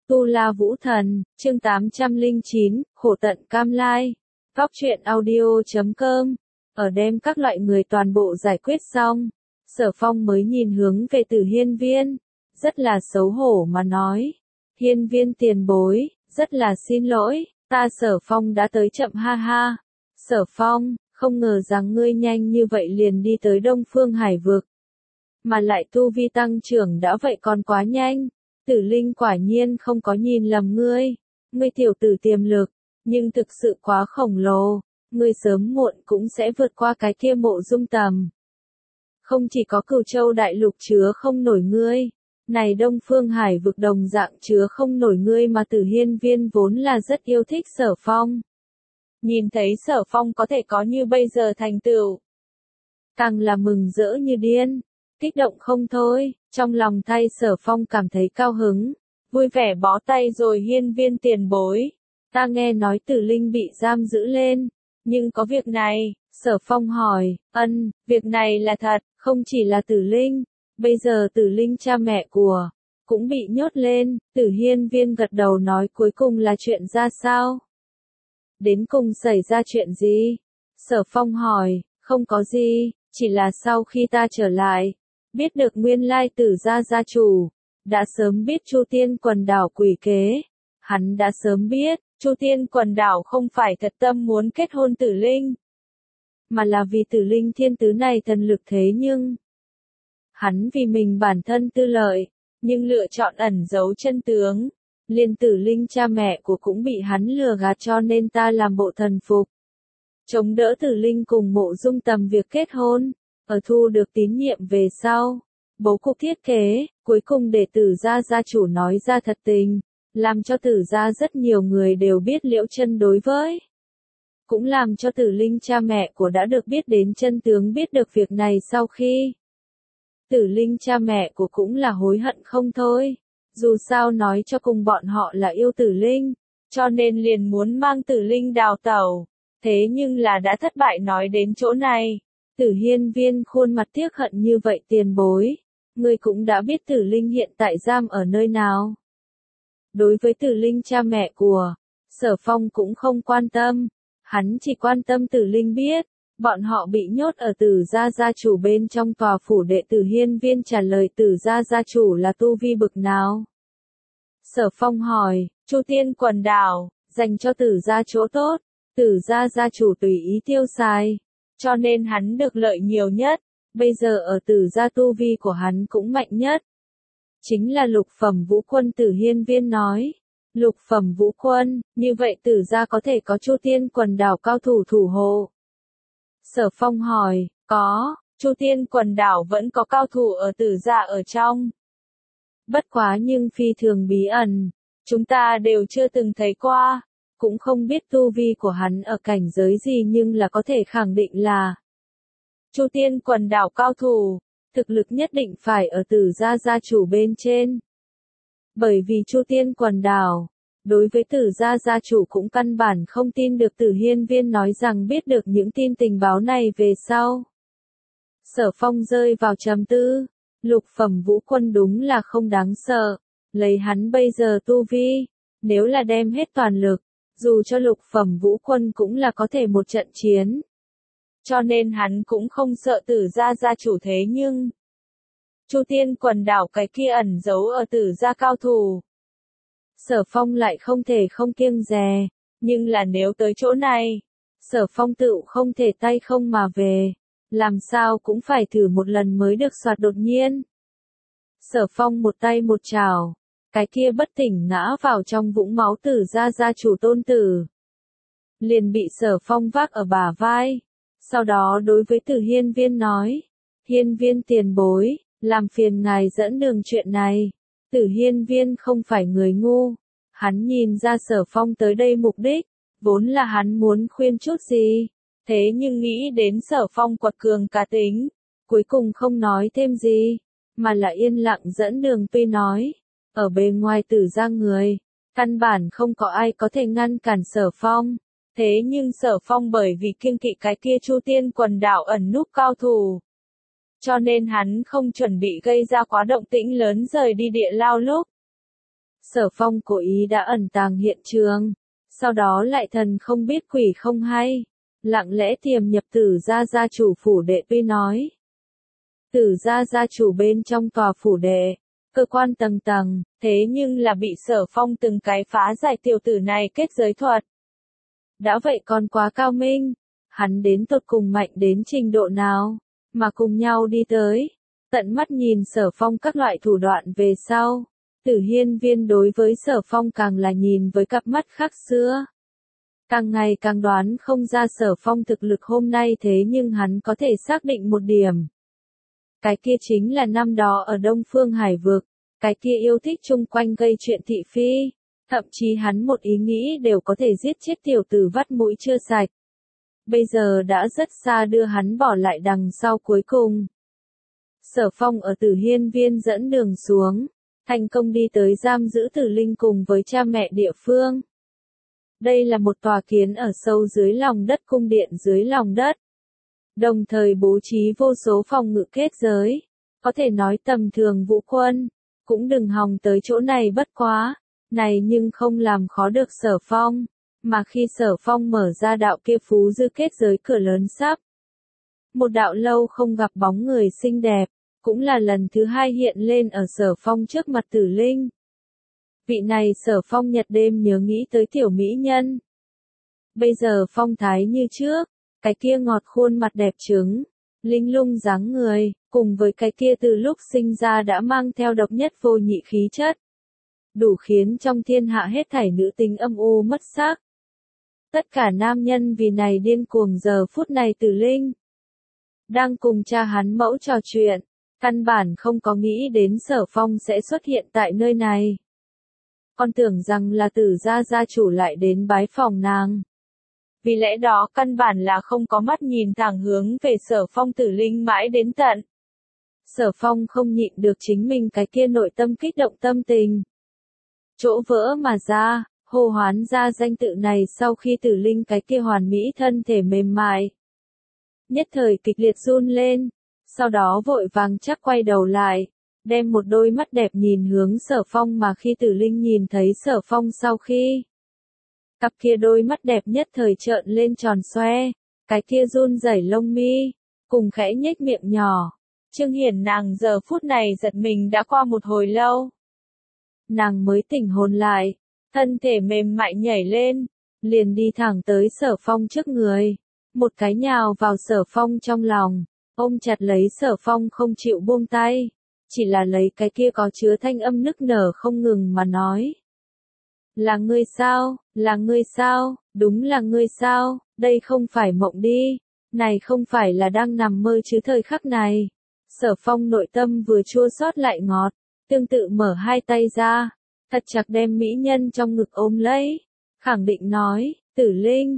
Tu La Vũ Thần, chương 809, Khổ Tận Cam Lai. Góc truyện audio.com. Ở đem các loại người toàn bộ giải quyết xong, Sở Phong mới nhìn hướng về Tử Hiên Viên, rất là xấu hổ mà nói. Hiên Viên tiền bối, rất là xin lỗi, ta Sở Phong đã tới chậm ha ha. Sở Phong, không ngờ rằng ngươi nhanh như vậy liền đi tới Đông Phương Hải Vực. Mà lại tu vi tăng trưởng đã vậy còn quá nhanh. Tử Linh quả nhiên không có nhìn lầm ngươi. Ngươi tiểu tử tiềm lực, nhưng thực sự quá khổng lồ. Ngươi sớm muộn cũng sẽ vượt qua cái kia Mộ Dung Tầm. Không chỉ có Cửu Châu đại lục chứa không nổi ngươi. Này Đông Phương Hải Vực đồng dạng chứa không nổi ngươi mà Tử Hiên Viên vốn là rất yêu thích Sở Phong. Nhìn thấy Sở Phong có thể có như bây giờ thành tựu, càng là mừng rỡ như điên, kích động không thôi, trong lòng thay Sở Phong cảm thấy cao hứng, vui vẻ bó tay rồi. Hiên Viên tiền bối, ta nghe nói Tử Linh bị giam giữ lên, nhưng có việc này. Sở Phong hỏi, việc này là thật, không chỉ là Tử Linh, bây giờ Tử Linh cha mẹ của cũng bị nhốt lên. Tử Hiên Viên gật đầu nói, cuối cùng là chuyện ra sao? Đến cùng xảy ra chuyện gì? Sở Phong hỏi, không có gì, chỉ là sau khi ta trở lại, biết được nguyên lai Tử gia gia chủ đã sớm biết Chu Tiên quần đảo quỷ kế. Hắn đã sớm biết, Chu Tiên quần đảo không phải thật tâm muốn kết hôn Tử Linh, mà là vì Tử Linh thiên tứ này thần lực, thế nhưng hắn vì mình bản thân tư lợi, nhưng lựa chọn ẩn giấu chân tướng. Liên Tử Linh cha mẹ của cũng bị hắn lừa gạt, cho nên ta làm bộ thần phục, chống đỡ Tử Linh cùng Mộ Dung Tầm việc kết hôn. Ở thu được tín nhiệm về sau, bố cục thiết kế, cuối cùng để Tử gia gia chủ nói ra thật tình, làm cho Tử gia rất nhiều người đều biết Liễu Chân đối với. Cũng làm cho Tử Linh cha mẹ của đã được biết đến chân tướng. Biết được việc này sau khi, Tử Linh cha mẹ của cũng là hối hận không thôi. Dù sao nói cho cùng bọn họ là yêu Tử Linh, cho nên liền muốn mang Tử Linh đào tẩu. Thế nhưng là đã thất bại. Nói đến chỗ này, Tử Hiên Viên khuôn mặt tiếc hận như vậy. Tiền bối, ngươi cũng đã biết Tử Linh hiện tại giam ở nơi nào? Đối với Tử Linh cha mẹ của, Sở Phong cũng không quan tâm, hắn chỉ quan tâm Tử Linh biết, bọn họ bị nhốt ở Tử gia gia chủ bên trong tòa phủ đệ. Tử Hiên Viên trả lời, Tử gia gia chủ là tu vi bực nào? Sở Phong hỏi, Chu Tiên quần đảo, dành cho Tử gia chỗ tốt, Tử gia gia chủ tùy ý tiêu xài, cho nên hắn được lợi nhiều nhất. Bây giờ ở Tử gia tu vi của hắn cũng mạnh nhất, chính là lục phẩm vũ quân. Tử Hiên Viên nói, lục phẩm vũ quân, như vậy Tử gia có thể có Chu Tiên quần đảo cao thủ thủ hộ. Sở Phong hỏi, có, Chu Tiên quần đảo vẫn có cao thủ ở Tử gia ở trong. Bất quá nhưng phi thường bí ẩn, chúng ta đều chưa từng thấy qua, cũng không biết tu vi của hắn ở cảnh giới gì, nhưng là có thể khẳng định là Chu Tiên quần đảo cao thủ, thực lực nhất định phải ở Tử gia gia chủ bên trên. Bởi vì Chu Tiên quần đảo, đối với Tử gia gia chủ cũng căn bản không tin được. Tử Hiên Viên nói rằng biết được những tin tình báo này về sau, Sở Phong rơi vào trầm tư. Lục phẩm vũ quân đúng là không đáng sợ, lấy hắn bây giờ tu vi, nếu là đem hết toàn lực, dù cho lục phẩm vũ quân cũng là có thể một trận chiến. Cho nên hắn cũng không sợ Tử gia gia chủ. Thế nhưng Chu Tiên quần đảo cái kia ẩn giấu ở Tử gia cao thủ, Sở Phong lại không thể không kiêng dè. Nhưng là nếu tới chỗ này, Sở Phong tựu không thể tay không mà về, làm sao cũng phải thử một lần mới được. Soạt, đột nhiên Sở Phong một tay một chảo, cái kia bất tỉnh ngã vào trong vũng máu Tử gia gia chủ tôn tử, liền bị Sở Phong vác ở bả vai. Sau đó đối với Tử Hiên Viên nói, Hiên Viên tiền bối, làm phiền ngài dẫn đường chuyện này. Tử Hiên Viên không phải người ngu, hắn nhìn ra Sở Phong tới đây mục đích, vốn là hắn muốn khuyên chút gì, thế nhưng nghĩ đến Sở Phong quật cường cá tính, cuối cùng không nói thêm gì, mà là yên lặng dẫn đường. Tuy nói, ở bề ngoài Tử gia người, căn bản không có ai có thể ngăn cản Sở Phong, thế nhưng Sở Phong bởi vì kiêng kỵ cái kia Chu Tiên quần đảo ẩn núp cao thủ, cho nên hắn không chuẩn bị gây ra quá động tĩnh lớn rời đi địa lao lúc Sở Phong cố ý đã ẩn tàng hiện trường, sau đó lại thần không biết quỷ không hay, lặng lẽ tiềm nhập Tử gia gia chủ phủ đệ. Tuy nói Tử gia gia chủ bên trong tòa phủ đệ, cơ quan tầng tầng, thế nhưng là bị Sở Phong từng cái phá giải tiểu tử này kết giới thuật. Đã vậy còn quá cao minh, hắn đến tột cùng mạnh đến trình độ nào, mà cùng nhau đi tới, tận mắt nhìn Sở Phong các loại thủ đoạn về sau. Tử Hiên Viên đối với Sở Phong càng là nhìn với cặp mắt khác xưa. Càng ngày càng đoán không ra Sở Phong thực lực hôm nay, thế nhưng hắn có thể xác định một điểm. Cái kia chính là năm đó ở Đông Phương Hải Vực, cái kia yêu thích chung quanh gây chuyện thị phi, thậm chí hắn một ý nghĩ đều có thể giết chết tiểu tử vắt mũi chưa sạch. Bây giờ đã rất xa đưa hắn bỏ lại đằng sau. Cuối cùng, Sở Phong ở Tử Hiên Viên dẫn đường xuống, thành công đi tới giam giữ Tử Linh cùng với cha mẹ địa phương. Đây là một tòa kiến ở sâu dưới lòng đất cung điện dưới lòng đất. Đồng thời bố trí vô số phòng ngự kết giới. Có thể nói tầm thường vũ quân, cũng đừng hòng tới chỗ này. Bất quá, này nhưng không làm khó được Sở Phong. Mà khi Sở Phong mở ra đạo kia phú dư kết giới cửa lớn sắp. Một đạo lâu không gặp bóng người xinh đẹp, cũng là lần thứ hai hiện lên ở Sở Phong trước mặt Tử Linh. Vị này Sở Phong nhật đêm nhớ nghĩ tới tiểu mỹ nhân. Bây giờ phong thái như trước, cái kia ngọt khuôn mặt đẹp trứng, linh lung dáng người, cùng với cái kia từ lúc sinh ra đã mang theo độc nhất vô nhị khí chất. Đủ khiến trong thiên hạ hết thảy nữ tính âm u mất sắc. Tất cả nam nhân vì này điên cuồng. Giờ phút này Tử Linh đang cùng cha hắn mẫu trò chuyện, căn bản không có nghĩ đến Sở Phong sẽ xuất hiện tại nơi này. Con tưởng rằng là Tử gia gia chủ lại đến bái phòng nàng. Vì lẽ đó căn bản là không có mắt nhìn thẳng hướng về Sở Phong. Tử Linh mãi đến tận Sở Phong không nhịn được chính mình cái kia nội tâm kích động tâm tình. Chỗ vỡ mà ra, hô hoán ra danh tự này sau khi Tử Linh cái kia hoàn mỹ thân thể mềm mại. Nhất thời kịch liệt run lên, sau đó vội vàng chắc quay đầu lại, đem một đôi mắt đẹp nhìn hướng Sở Phong. Mà khi Tử Linh nhìn thấy Sở Phong sau khi, cặp kia đôi mắt đẹp nhất thời trợn lên tròn xoe, cái kia run rẩy lông mi, cùng khẽ nhếch miệng nhỏ. Trương Hiển nàng giờ phút này giật mình đã qua một hồi lâu. Nàng mới tỉnh hồn lại, thân thể mềm mại nhảy lên, liền đi thẳng tới Sở Phong trước người, một cái nhào vào Sở Phong trong lòng, ôm chặt lấy Sở Phong không chịu buông tay, chỉ là lấy cái kia có chứa thanh âm nức nở không ngừng mà nói. Là ngươi sao, là ngươi sao, đúng là ngươi sao, đây không phải mộng đi, này không phải là đang nằm mơ chứ. Thời khắc này, Sở Phong nội tâm vừa chua xót lại ngọt, tương tự mở hai tay ra, thật chặt đem mỹ nhân trong ngực ôm lấy, khẳng định nói, Tử Linh,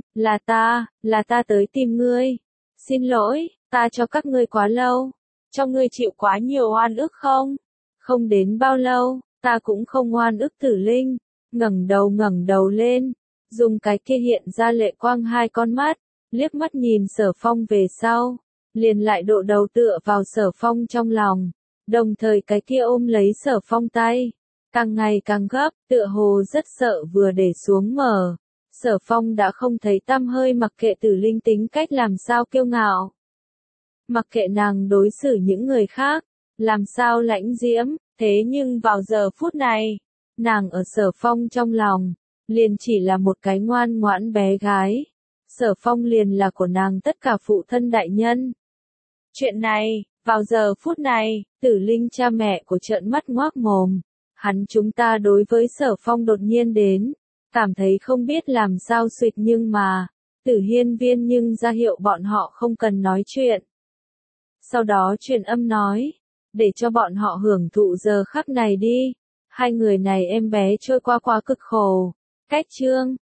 là ta tới tìm ngươi. Xin lỗi, ta cho các ngươi quá lâu, cho ngươi chịu quá nhiều oan ức không? Không đến bao lâu, ta cũng không oan ức. Tử Linh ngẩng đầu lên, dùng cái kia hiện ra lệ quang hai con mắt, liếc mắt nhìn Sở Phong về sau, liền lại độ đầu tựa vào Sở Phong trong lòng, đồng thời cái kia ôm lấy Sở Phong tay, càng ngày càng gấp, tựa hồ rất sợ vừa để xuống mở. Sở Phong đã không thấy tăm hơi. Mặc kệ Tử Linh tính cách làm sao kiêu ngạo, mặc kệ nàng đối xử những người khác làm sao lãnh diễm, thế nhưng vào giờ phút này, nàng ở Sở Phong trong lòng, liền chỉ là một cái ngoan ngoãn bé gái. Sở Phong liền là của nàng tất cả phụ thân đại nhân. Chuyện này, vào giờ phút này, Tử Linh cha mẹ của trợn mắt ngoác mồm. Hắn chúng ta đối với Sở Phong đột nhiên đến, cảm thấy không biết làm sao suýt, nhưng mà, Tử Hiên Viên nhưng ra hiệu bọn họ không cần nói chuyện. Sau đó truyền âm nói, để cho bọn họ hưởng thụ giờ khắc này đi. Hai người này em bé trôi qua quá cực khổ. Cách chương